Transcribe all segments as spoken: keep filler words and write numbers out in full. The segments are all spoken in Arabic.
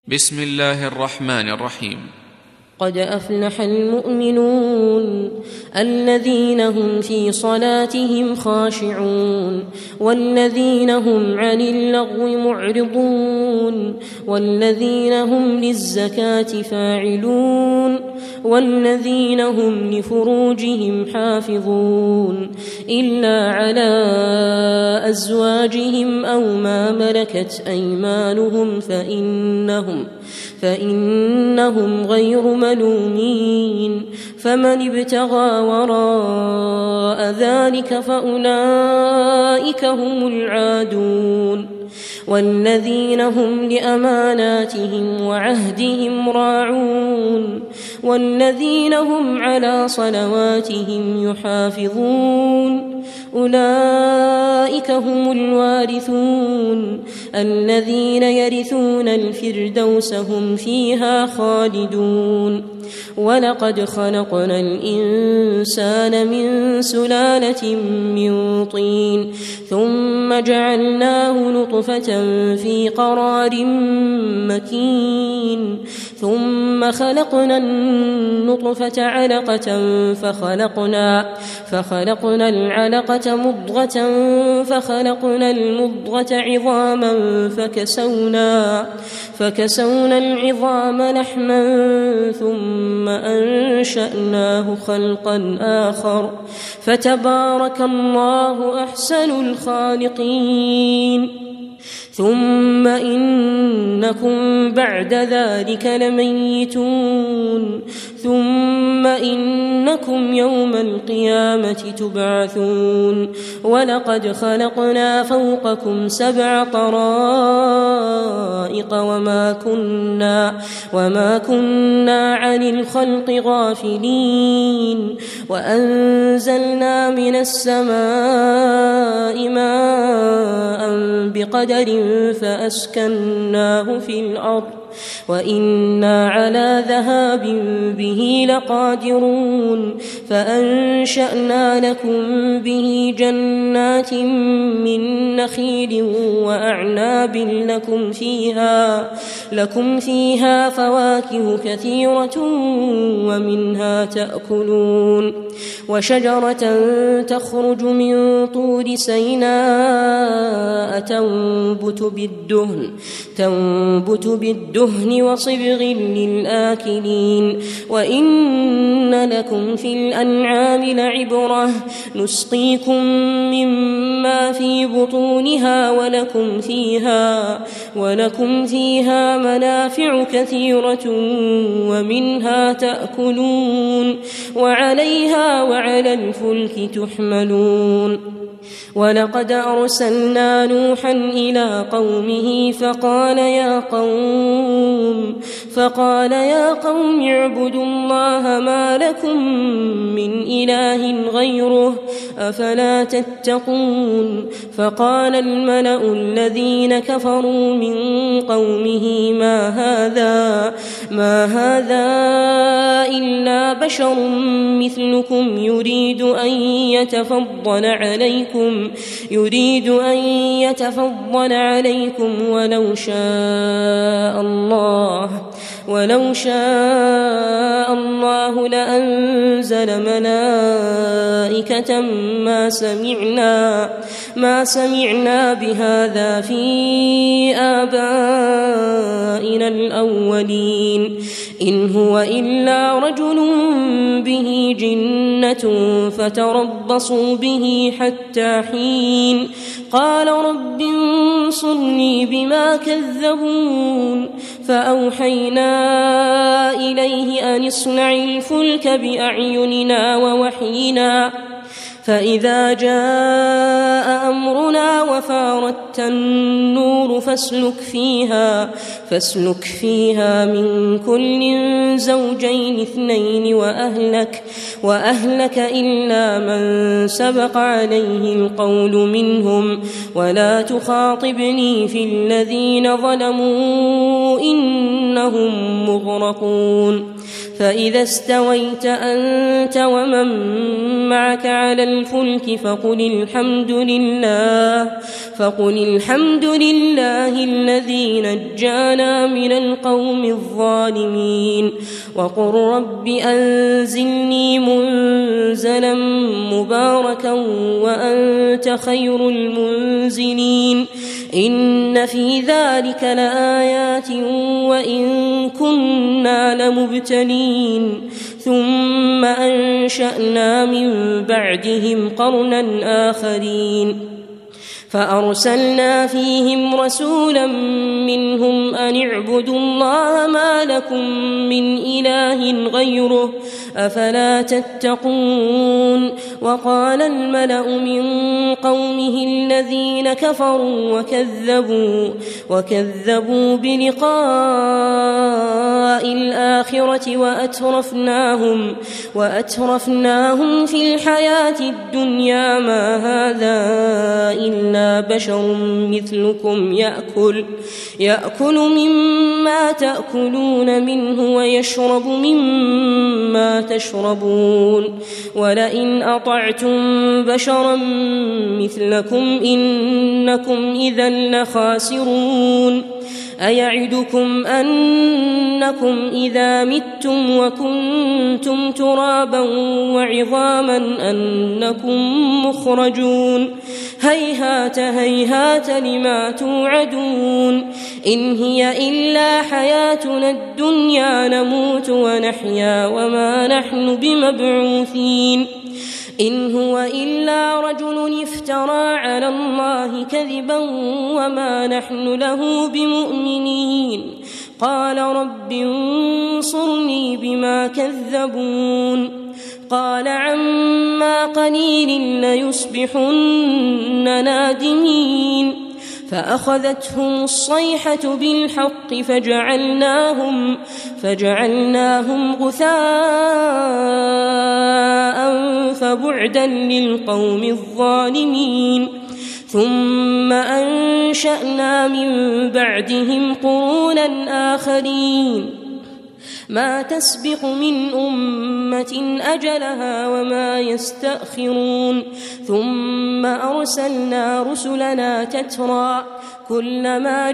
بسم الله الرحمن الرحيم. قد أفلح المؤمنون الذين هم في صلاتهم خاشعون والذين هم عن اللغو معرضون والذين هم للزكاة فاعلون والذين هم لفروجهم حافظون إلا على أزواجهم أو ما ملكت أيمانهم فإنهم فإنهم غير ملومين فمن ابتغى وراء ذلك فأولئك هم العادون والذين هم لأماناتهم وعهدهم راعون والذين هم على صلواتهم يحافظون أولئك هم الوارثون الذين يرثون الفردوس هم فيها خالدون ولقد خلقنا الإنسان من سلالة من طين ثم جعلناه نطفة في قرار مكين ثم خلقنا النطفة علقة فخلقنا فخلقنا العلقة مضغة فخلقنا المضغة عظاما فكسونا فكسونا العظام لحما ثم أنشأناه خلقا آخر فتبارك الله أحسن الخالقين ثم إنكم بعد ذلك لميتون ثم إنكم يوم القيامة تبعثون ولقد خلقنا فوقكم سبع طرائق وما كنا وما كنا عن الخلق غافلين وأنزلنا من السماء ماء بقدر فأسكناه في الأرض وإنا على ذهاب به لقادرون فأنشأنا لكم به جنات من نخيل وأعناب لكم فيها لكم فيها فواكه كثيرة ومنها تأكلون وشجرة تخرج من طور سيناء تنبت بالدهن تنبت بالدهن وصبغ للآكلين وإن لكم في الأنعام لعبرة نسقيكم مما في بطونها ولكم فيها ولكم فيها منافع كثيرة ومنها تأكلون وعليها وعلى الفلك تحملون ولقد أرسلنا نوحا إلى قومه فقال يا قوم فقال يا قوم اعبدوا الله ما لكم من إله غيره أفلا تتقون فقال الملأ الذين كفروا من قومه ما هذا ما هذا إلا بشر مثلكم يريد أن يتفضل عليكم يريد أن يتفضل عليكم ولو شاء الله ولو شاء الله لأنزل ملائكة ما سمعنا ما سمعنا بهذا في آبائنا الأولين إن هو إلا رجل به جنة فتربصوا به حتى حين قال رب انصرني بما كذبون فأوحينا إليه أن اصنع الفلك بأعيننا ووحينا فإذا جاء أمرنا وفارت النور فاسلك فيها فاسلك فيها من كل زوجين اثنين وأهلك وأهلك إلا من سبق عليه القول منهم ولا تخاطبني في الذين ظلموا إنهم مغرقون فإذا استويت أنت ومن معك على الفلك فقل الحمد لله فقل الحمد لله الذي نجانا من القوم الظالمين وقل رب أنزلني منزلا مباركا وأنت خير المنزلين إن في ذلك لآيات وإن كنا لمبتلين ثم أنشأنا من بعدهم قرنا آخرين فأرسلنا فيهم رسولا منهم أن اعبدوا الله ما لكم من إله غيره أفلا تتقون وقال الملأ من قومه الذين كفروا وكذبوا, وكذبوا بلقاء الآخرة وأترفناهم, وأترفناهم في الحياة الدنيا ما هذا إلا بشر مثلكم يأكل, يأكل مما تأكلون منه ويشرب مما تشربون ولئن أطعتم بشرا مثلكم إنكم إذا لخاسرون أيعدكم أنكم إذا متم وكنتم ترابا وعظاما أنكم مخرجون هيهات هيهات لما توعدون إن هي إلا حياتنا الدنيا نموت ونحيا وما نحن بمبعوثين إن هو إلا رجل افترى على الله كذبا وما نحن له بمؤمنين قال رب انصرني بما كذبون قال عما قليل ليصبحن نادمين فأخذتهم الصيحة بالحق فجعلناهم, فجعلناهم غثاء فبعدا للقوم الظالمين ثم أنشأنا من بعدهم قرونا آخرين ما تسبق من أمة أجلها وما يستأخرون ثم أرسلنا رسلنا تترى كلما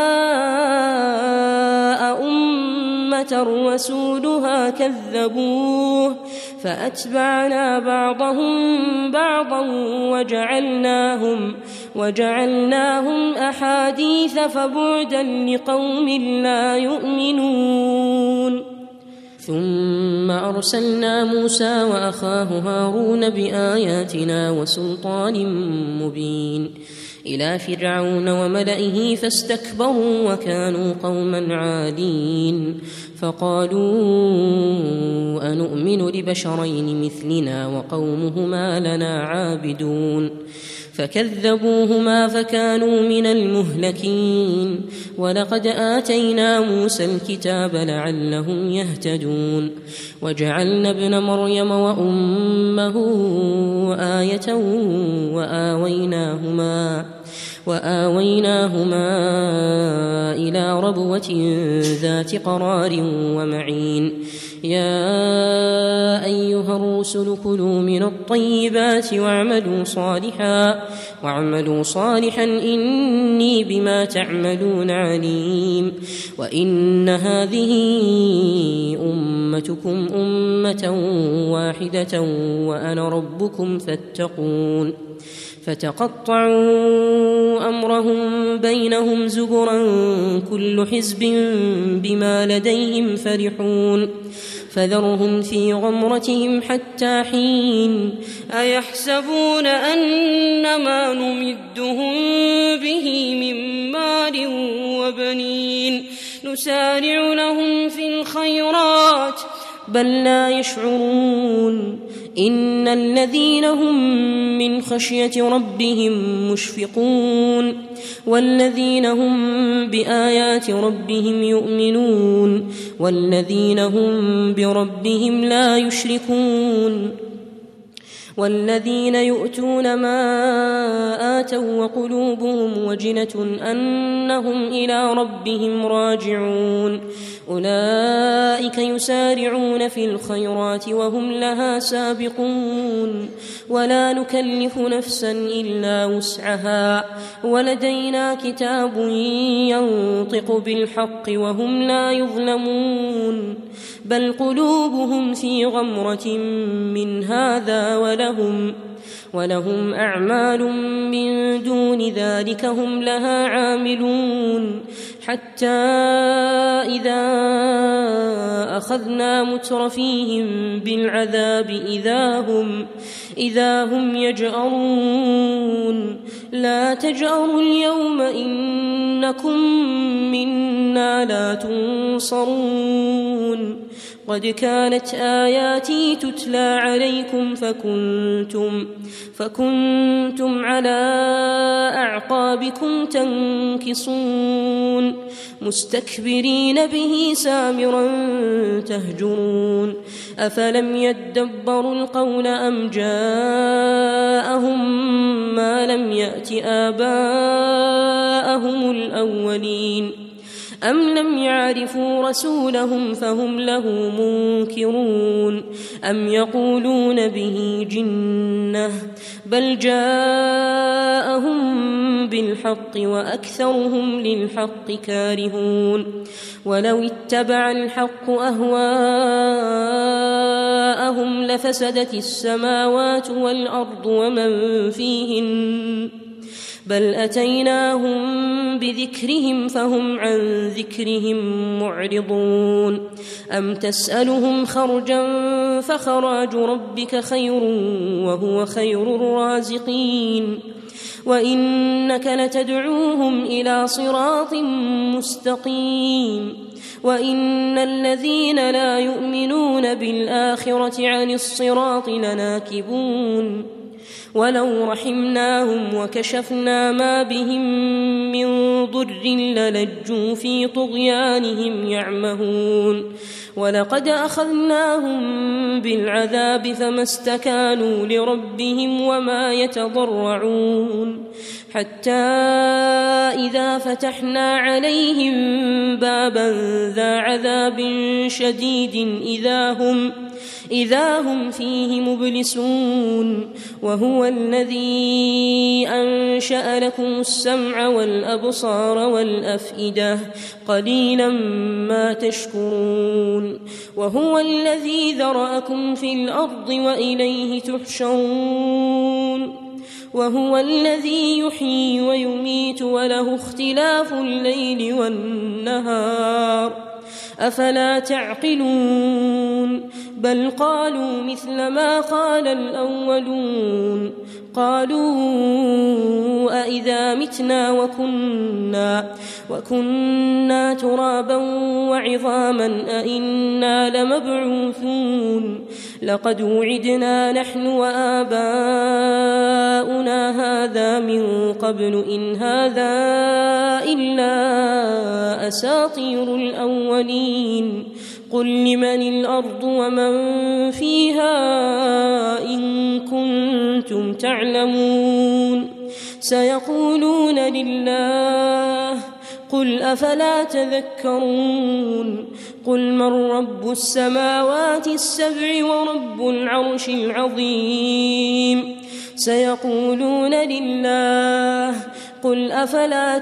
جاء أمة رسولها كذبوه فأتبعنا بعضهم بعضا وجعلناهم, وجعلناهم أحاديث فبعدا لقوم لا يؤمنون ثم أرسلنا موسى وأخاه هارون بآياتنا وسلطان مبين إلى فرعون وملئه فاستكبروا وكانوا قوما عادين فقالوا أنؤمن لبشرين مثلنا وقومهما لنا عابدون فكذبوهما فكانوا من المهلكين ولقد آتينا موسى الكتاب لعلهم يهتدون وجعلنا ابن مريم وأمه آية وآويناهما وآويناهما إلى ربوة ذات قرار ومعين يا أيها الرسل كلوا من الطيبات واعملوا صالحا واعملوا صالحا إني بما تعملون عليم وإن هذه أمتكم أمة واحدة وأنا ربكم فاتقون فتقطعوا أمرهم بينهم زبرا كل حزب بما لديهم فرحون فذرهم في غمرتهم حتى حين أيحسبون أنما نمدهم به من مال وبنين نسارع لهم في الخيرات بل لا يشعرون إن الذين هم من خشية ربهم مشفقون والذين هم بآيات ربهم يؤمنون والذين هم بربهم لا يشركون والذين يؤتون ما آتوا وقلوبهم وجنة أنهم إلى ربهم راجعون أولئك يسارعون في الخيرات وهم لها سابقون ولا نكلف نفسا إلا وسعها ولدينا كتاب ينطق بالحق وهم لا يظلمون بل قلوبهم في غمرة من هذا ولهم ولهم أعمال من دون ذلك هم لها عاملون حتى إذا أخذنا مترفيهم بالعذاب إذا هم, إذا هم يجأرون لا تجأروا اليوم إنكم منا لا تنصرون قد كانت آياتي تتلى عليكم فكنتم, فكنتم على أعقابكم تنكصون مستكبرين به سامرا تهجرون أفلم يدبروا القول أم جاءهم ما لم يأت آباءهم الأولين أم لم يعرفوا رسولهم فهم له منكرون أم يقولون به جنة بل جاءهم بالحق وأكثرهم للحق كارهون ولو اتبع الحق أهواءهم لفسدت السماوات والأرض ومن فيهن بل أتيناهم بذكرهم فهم عن ذكرهم معرضون أم تسألهم خرجا فخراج ربك خير وهو خير الرازقين وإنك لتدعوهم إلى صراط مستقيم وإن الذين لا يؤمنون بالآخرة عن الصراط لناكبون ولو رحمناهم وكشفنا ما بهم من ضر للجوا في طغيانهم يعمهون ولقد أخذناهم بالعذاب فما استكانوا لربهم وما يتضرعون حتى إذا فتحنا عليهم بابا ذا عذاب شديد إذا هم إذا هم فيه مبلسون وهو الذي أنشأ لكم السمع والأبصار والأفئدة قليلا ما تشكرون وهو الذي ذرأكم في الأرض وإليه تحشرون وهو الذي يحيي ويميت وله اختلاف الليل والنهار أفلا تعقلون بل قالوا مثل ما قال الأولون قالوا أئذا متنا وكنا وكنا ترابا وعظاما أئنا لمبعوثون لقد وعدنا نحن وآباؤنا هذا من قبل إن هذا إلا أساطير الأولين قل لمن الأرض ومن فيها إن كنتم تعلمون سيقولون لله قل أفلا تذكرون قل من رب السماوات السبع ورب العرش العظيم سيقولون لله قل أفلا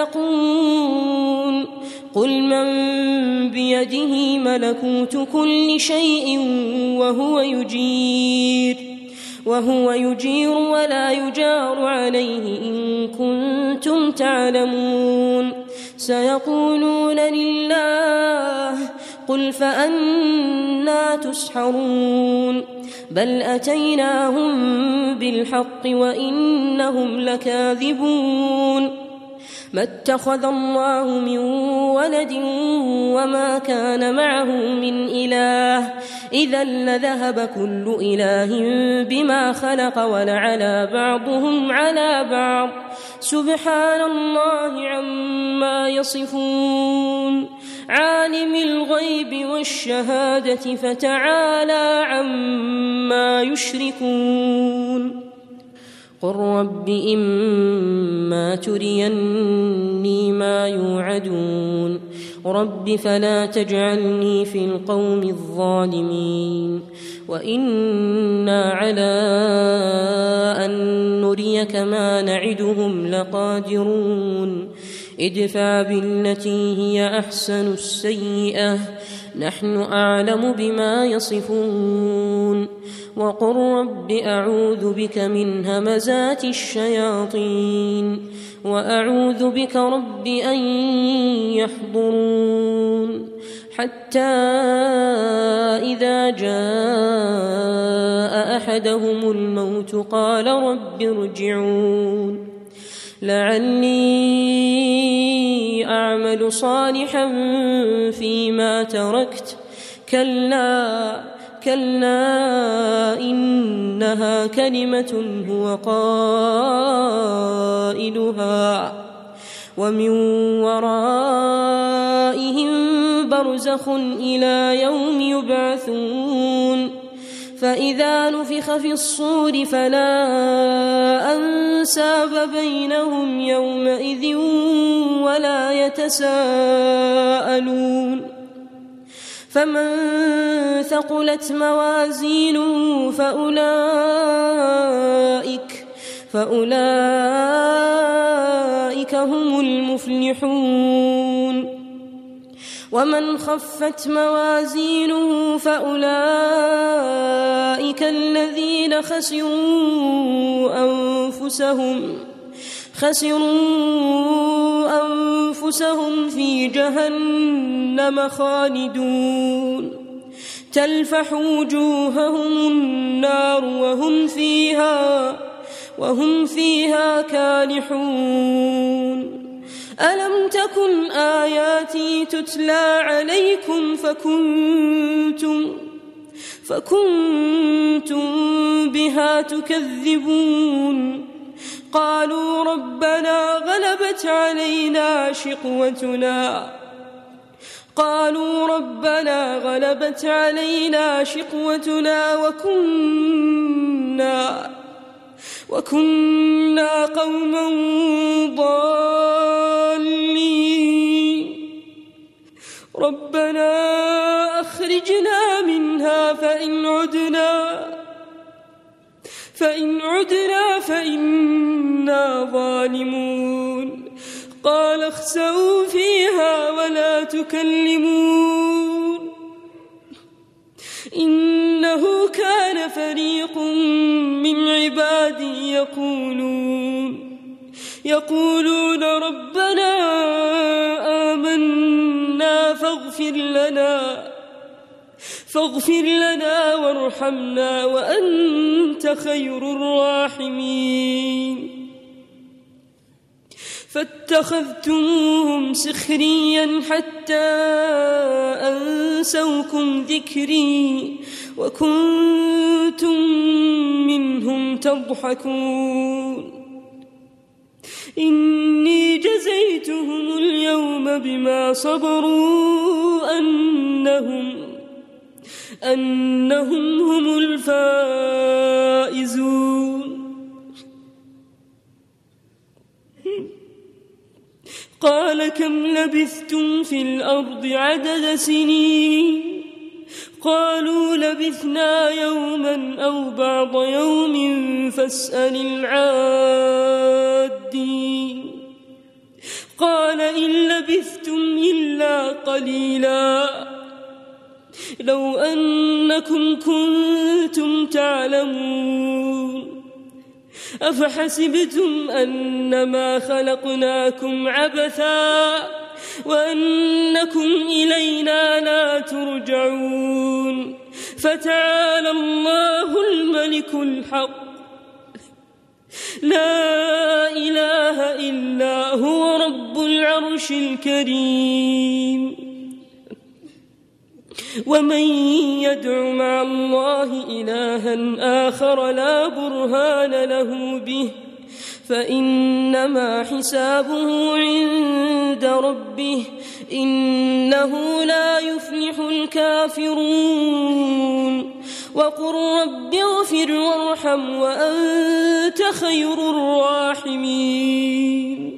تتقون قل من بيده ملكوت كل شيء وهو يجير وهو يجير ولا يجار عليه إن كنتم تعلمون سيقولون لله قل فأنى تسحرون بل أتيناهم بالحق وإنهم لكاذبون ما اتخذ الله من ولد وما كان معه من إله إذا لذهب كل إله بما خلق ولعلى بعضهم على بعض سبحان الله عما يصفون عالم الغيب والشهادة فتعالى عما يشركون قل رب إما تريني ما يوعدون رب فلا تجعلني في القوم الظالمين وإنا على أن نريك ما نعدهم لقادرون ادفع بالتي هي أحسن السيئة نحن أعلم بما يصفون وقل رب أعوذ بك من همزات الشياطين وأعوذ بك رب أن يحضرون حتى إذا جاء أحدهم الموت قال رب ارجعون لعلي أعمل صالحا فيما تركت كلا كلا إنها كلمة هو قائلها ومن ورائهم برزخ إلى يوم يبعثون فإذا نفخ في الصور فلا أنساب بينهم يومئذ ولا يتساءلون فمن ثقلت موازينه فأولئك فأولئك هم المفلحون ومن خفت موازينه فأولئك الذين خسروا أنفسهم خسروا أنفسهم في جهنم خالدون تلفح وجوههم النار وهم فيها وهم فيها كالحون ألم تكن آياتي تتلى عليكم فكنتم فكنتم بها تكذبون قالوا ربنا غلبت علينا شقوتنا قالوا ربنا غلبت علينا شقوتنا وكنا وكنا قوما ضالين ربنا أخرجنا منها فإن عدنا فإن عدنا فإنا ظالمون قال اخسئوا فيها ولا تكلمون إنه كان فريق من عبادي يقولون يقولون ربنا آمنا فاغفر لنا فاغفر لنا وارحمنا وأنت خير الراحمين فاتخذتموهم سخريا حتى أنسوكم ذكري وكنتم منهم تضحكون إني جزيتهم اليوم بما صبروا أنهم أنهم هم الفائزون قال كم لبثتم في الأرض عدد سنين قالوا لبثنا يوما أو بعض يوم فاسأل العادين قال إن لبثتم إلا قليلا لو أنكم كنتم تعلمون أفحسبتم أنما خلقناكم عبثا وأنكم إلينا لا ترجعون فتعالى الله الملك الحق لا إله إلا هو رب العرش الكريم ومن يدع مع الله إلها آخر لا برهان له به فإنما حسابه عند ربه إنه لا يفلح الكافرون وقل رب اغفر وارحم وأنت خير الراحمين